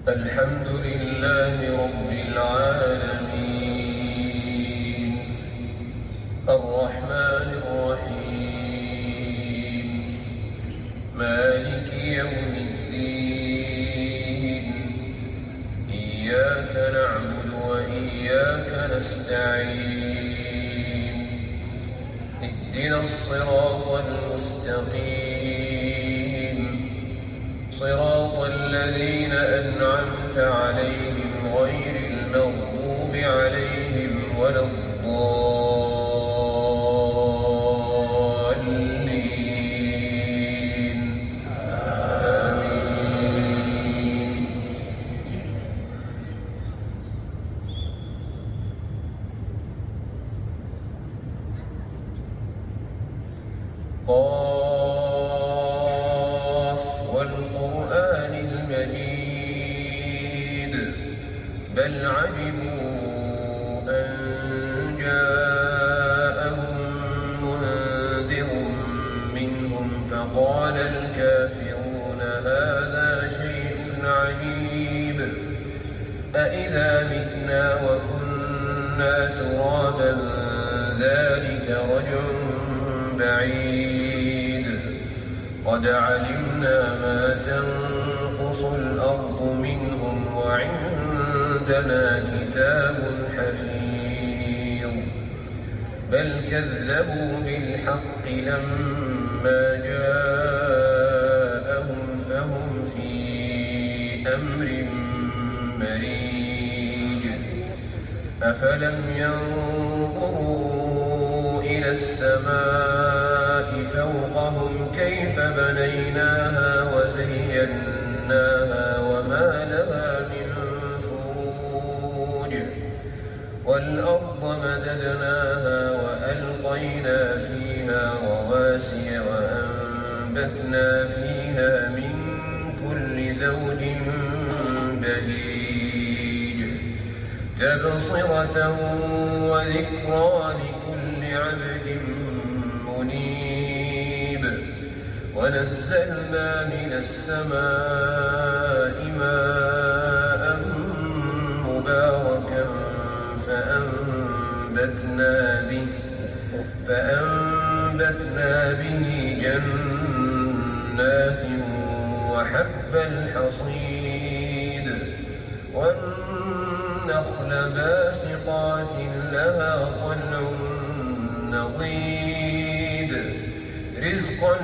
الحمد لله رب العالمين الرحمن الرحيم مالك يوم الدين إياك نعبد وإياك نستعين اهدنا الصراط المستقيم صراط الذين أنعمت عليهم غير المغضوب عليهم ولا الضالين آمين. قاف والقرآن المجيد بل عجبوا أن جاءهم منذر منهم فقال الكافرون هذا شيء عجيب أإذا متنا وكنا ترابا ذلك رجع بعيد قد علمنا ما تنقص الأرض منهم وعندنا كتاب حفيظ بل كذبوا بالحق لما جاءهم فهم في أمر مريج أفلم ينظروا إلى السماء فوقهم كيف بنيناها وزيناها وما لها من فروج والأرض مددناها وألقينا فيها رواسي وأنبتنا فيها من كل زوج بهيج تبصرة وذكرى لكل عبد منيب ونزلنا من السماء ماء مباركا فأنبتنا به جنات وحب الحصيد والنخل باسقات لها طلع نضيد رزقا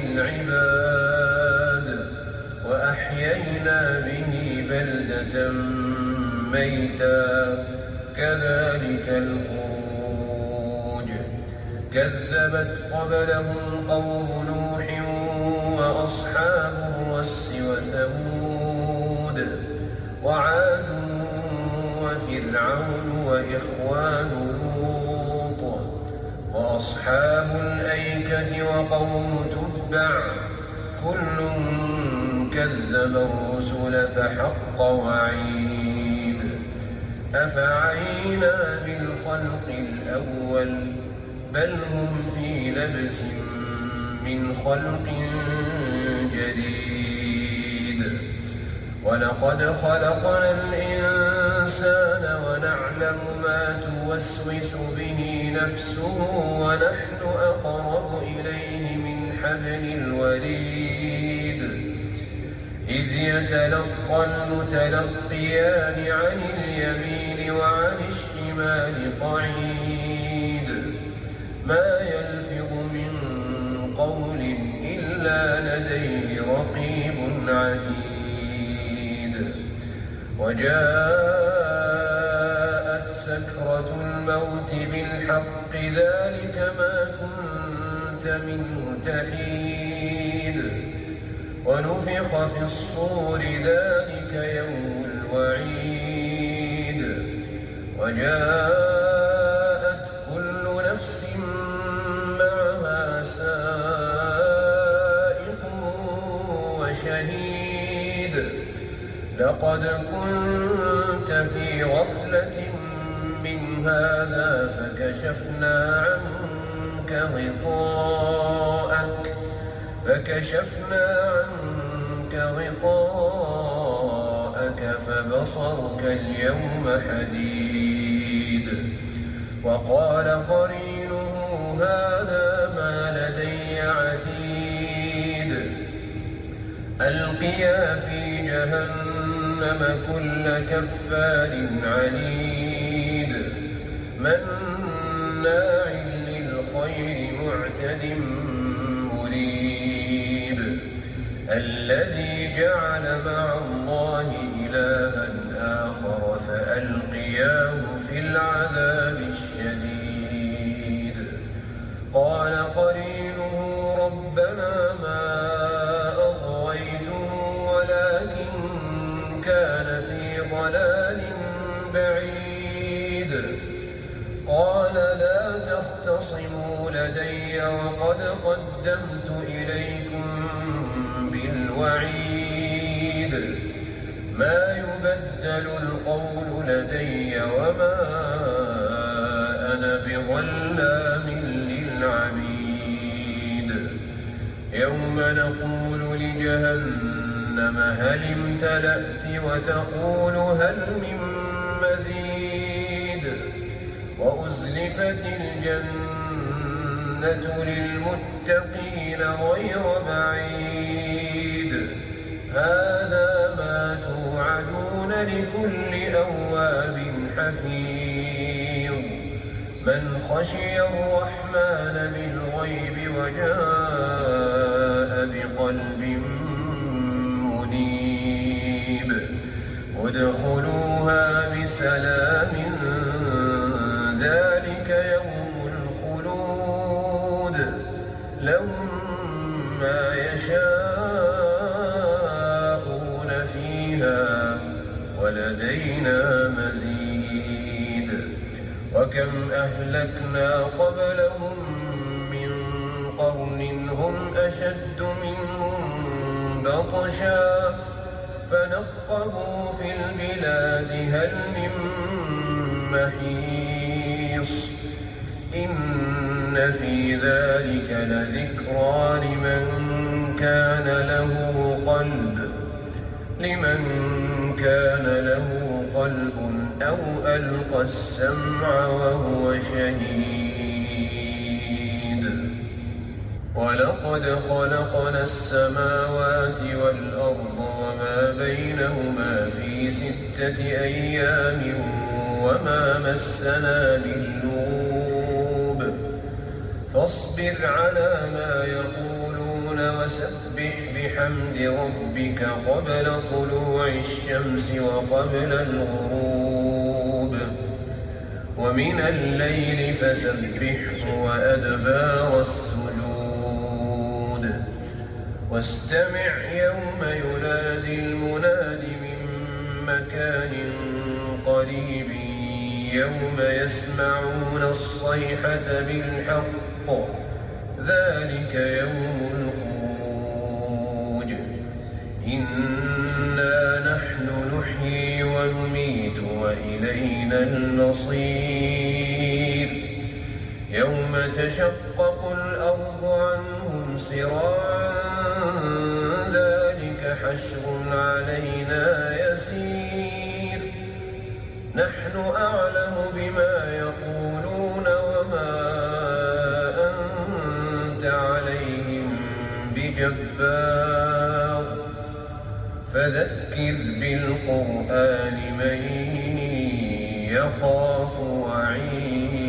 للعباد وأحيينا به بلدة ميتا كذلك الخروج كذبت قبلهم قوم نوح وأصحاب الرس وثمود وعاد وفرعون وإخوان لوط وأصحاب الأيكة وقوم تبع كل كذب الرسل فحق وعيد أفعينا بالخلق الأول بل هم في لبس من خلق جديد ولقد خلقنا الإنسان ونعلم ما توسوس به نفسه ونحن أقرب إليه من حبل الوريد إذ يتلقى المتلقيان عن اليمين وعن الشمال قعيد ما يلفظ من قول إلا لديه رقيب عتيد وجاءت سكرة الموت بالحق ذلك ما كنت منه تحيد ونفخ في الصور ذلك يوم الوعيد وجاءت كل نفس معها سائق وشهيد لقد كنت في غفلة من هذا فكشفنا عنك غطاءك ظهرك فبصرك اليوم حديد. وقال قرينه هذا ما لدي عتيد. ألقيا في جهنم كل كفار عنيد مناع للخير معتد مريب. الذي جعل مع الله إلها آخر فألقياه في العذاب الشديد. قال قرينه ربنا ما أطغيته ولكن كان في ضلال بعيد. قال لا تختصموا لدي وقد قدمت إليكم بالوعيد. ما يبدل القول لدي وما أنا بظلام للعبيد. يوم نقول لجهنم هل امتلأت وتقول هل من مزيد. وأزلفت الجنة للمتقين غير بعيد. هذا ما توعدون لكل أواب حفيظ من خشي الرحمن بالغيب وجاء بقلب منيب. ادخلوها بسلام ذلك يوم الخلود. لهم ما يشاءون فيها ولدينا مزيد. وكم أهلكنا قبلهم من قرن هم أشد منهم بطشا فنقبوا في البلاد هل من محيص. إن في ذلك لذكرى لمن كان له قلب أو ألقى السمع وهو شهيد. ولقد خلقنا السماوات والأرض وما بينهما في 6 أيام وما مسنا من لغوب. فاصبر على ما يقولون وسبح بحمد ربك قبل طلوع الشمس وقبل الغروب. ومن الليل فسبحه وأدبار السجود. واستمع يوم ينادي المناد من مكان قريب يوم يسمعون الصيحة بالحق ذلك يوم الخروج. إنا نحن نحيي ونميت وإلينا المصير. يوم تشقق الأرض عنهم سراعا ذلك حشر علينا يسير. نحن أعلم بما يقولون وما أنت عليهم بجبار. فذكر بالقرآن من يخاف وعيد.